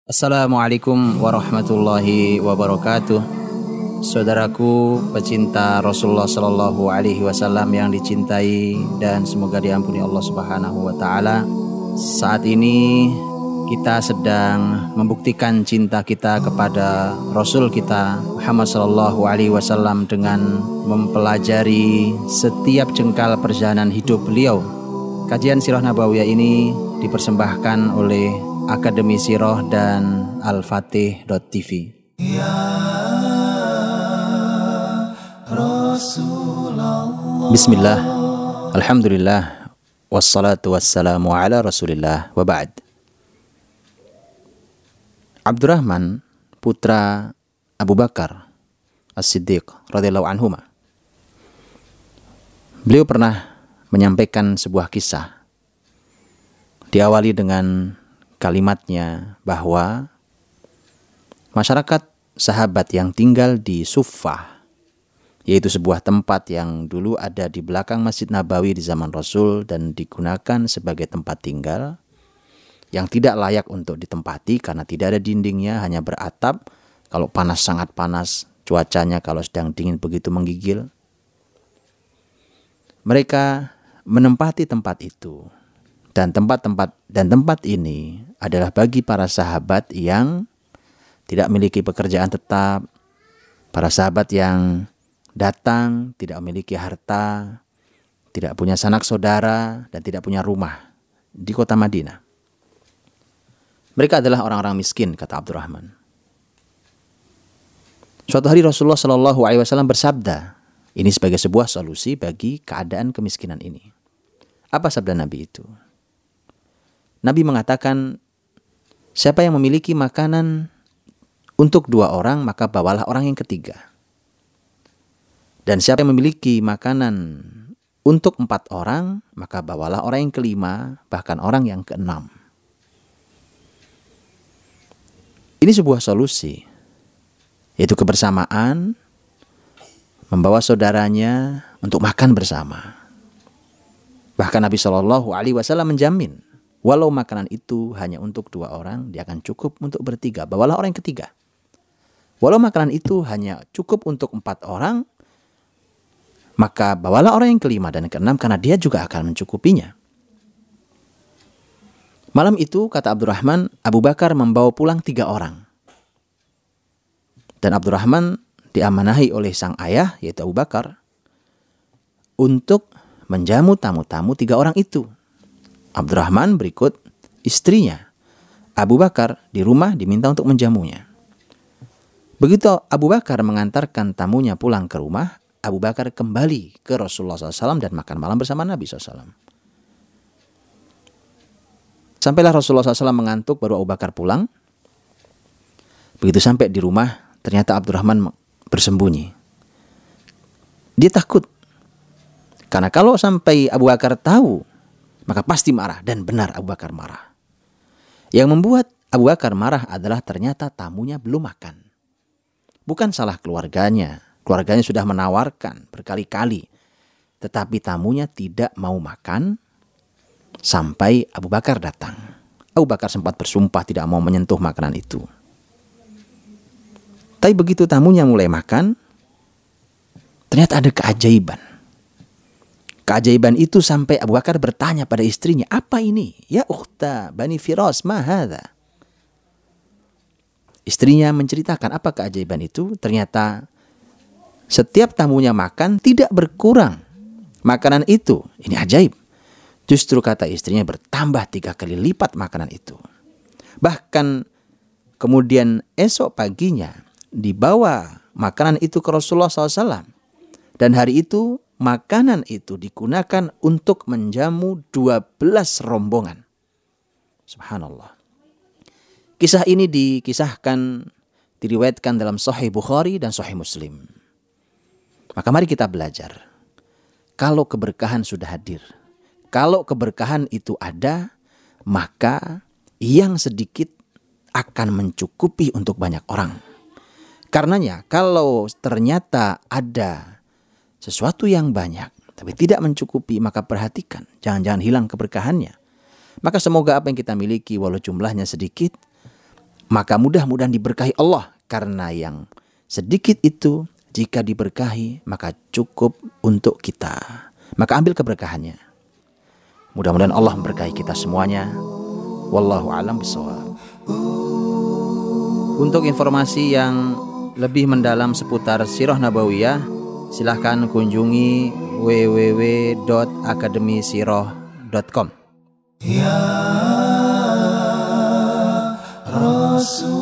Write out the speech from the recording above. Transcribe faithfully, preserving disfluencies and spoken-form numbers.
Assalamualaikum warahmatullahi wabarakatuh. Saudaraku pecinta Rasulullah Shallallahu Alaihi Wasallam yang dicintai dan semoga diampuni Allah Subhanahu Wa Taala. Saat ini kita sedang membuktikan cinta kita kepada Rasul kita Muhammad Shallallahu Alaihi Wasallam dengan mempelajari setiap jengkal perjalanan hidup beliau. Kajian Sirah Nabawiyah ini dipersembahkan oleh Akademi Sirah dan Al-Fatih dot T V. Ya Rasulullah. Bismillah, Alhamdulillah, wassalatu wassalamu ala Rasulillah, wa ba'd. Abdurrahman putra Abu Bakar As-Siddiq radhiyallahu anhuma, beliau pernah menyampaikan sebuah kisah, diawali dengan kalimatnya bahwa masyarakat sahabat yang tinggal di Suffah, yaitu sebuah tempat yang dulu ada di belakang Masjid Nabawi di zaman Rasul dan digunakan sebagai tempat tinggal yang tidak layak untuk ditempati karena tidak ada dindingnya, hanya beratap. Kalau panas sangat panas, cuacanya kalau sedang dingin begitu menggigil. Mereka menempati tempat itu. Dan tempat-tempat dan tempat ini adalah bagi para sahabat yang tidak memiliki pekerjaan tetap, para sahabat yang datang tidak memiliki harta, tidak punya sanak saudara, dan tidak punya rumah di kota Madinah. Mereka adalah orang-orang miskin, kata Abdurrahman. Suatu hari Rasulullah Shallallahu Alaihi Wasallam bersabda, ini sebagai sebuah solusi bagi keadaan kemiskinan ini. Apa sabda Nabi itu? Nabi mengatakan, siapa yang memiliki makanan untuk dua orang, maka bawalah orang yang ketiga. Dan siapa yang memiliki makanan untuk empat orang, maka bawalah orang yang kelima, bahkan orang yang keenam. Ini sebuah solusi, yaitu kebersamaan, membawa saudaranya untuk makan bersama. Bahkan Nabi Shallallahu Alaihi Wasallam menjamin, walau makanan itu hanya untuk dua orang, dia akan cukup untuk bertiga. Bawalah orang yang ketiga. Walau makanan itu hanya cukup untuk empat orang, maka bawalah orang yang kelima dan keenam, karena dia juga akan mencukupinya. Malam itu, kata Abdurrahman, Abu Bakar membawa pulang tiga orang. Dan Abdurrahman diamanahi oleh sang ayah, yaitu Abu Bakar, untuk menjamu tamu-tamu tiga orang itu. Abdurrahman berikut istrinya Abu Bakar di rumah diminta untuk menjamunya. Begitu Abu Bakar mengantarkan tamunya pulang ke rumah, Abu Bakar kembali ke Rasulullah shallallahu alaihi wasallam dan makan malam bersama Nabi shallallahu alaihi wasallam. Sampailah Rasulullah shallallahu alaihi wasallam mengantuk, baru Abu Bakar pulang. Begitu sampai di rumah, ternyata Abdurrahman bersembunyi. Dia takut, karena kalau sampai Abu Bakar tahu, maka pasti marah, dan benar Abu Bakar marah. Yang membuat Abu Bakar marah adalah ternyata tamunya belum makan. Bukan salah keluarganya. Keluarganya sudah menawarkan berkali-kali. Tetapi tamunya tidak mau makan sampai Abu Bakar datang. Abu Bakar sempat bersumpah tidak mau menyentuh makanan itu. Tapi begitu tamunya mulai makan, ternyata ada keajaiban. Keajaiban itu sampai Abu Bakar bertanya pada istrinya, apa ini? Ya ukhta Bani Firas, ma hadha? Istrinya menceritakan apa keajaiban itu. Ternyata setiap tamunya makan tidak berkurang makanan itu. Ini ajaib. Justru kata istrinya bertambah tiga kali lipat makanan itu. Bahkan kemudian esok paginya dibawa makanan itu ke Rasulullah shallallahu alaihi wasallam. Dan hari itu makanan itu digunakan untuk menjamu dua belas rombongan. Subhanallah. Kisah ini dikisahkan, diriwayatkan dalam Sahih Bukhari dan Sahih Muslim. Maka mari kita belajar. Kalau keberkahan sudah hadir, kalau keberkahan itu ada, maka yang sedikit akan mencukupi untuk banyak orang. Karenanya kalau ternyata ada sesuatu yang banyak tapi tidak mencukupi, maka perhatikan, jangan-jangan hilang keberkahannya. Maka semoga apa yang kita miliki walau jumlahnya sedikit maka mudah-mudahan diberkahi Allah. Karena yang sedikit itu jika diberkahi maka cukup untuk kita. Maka ambil keberkahannya. Mudah-mudahan Allah memberkahi kita semuanya. Wallahu a'lam bishawab. Untuk informasi yang lebih mendalam seputar Sirah Nabawiyah, silahkan kunjungi w w w dot akademi sirah dot com. Ya Rasul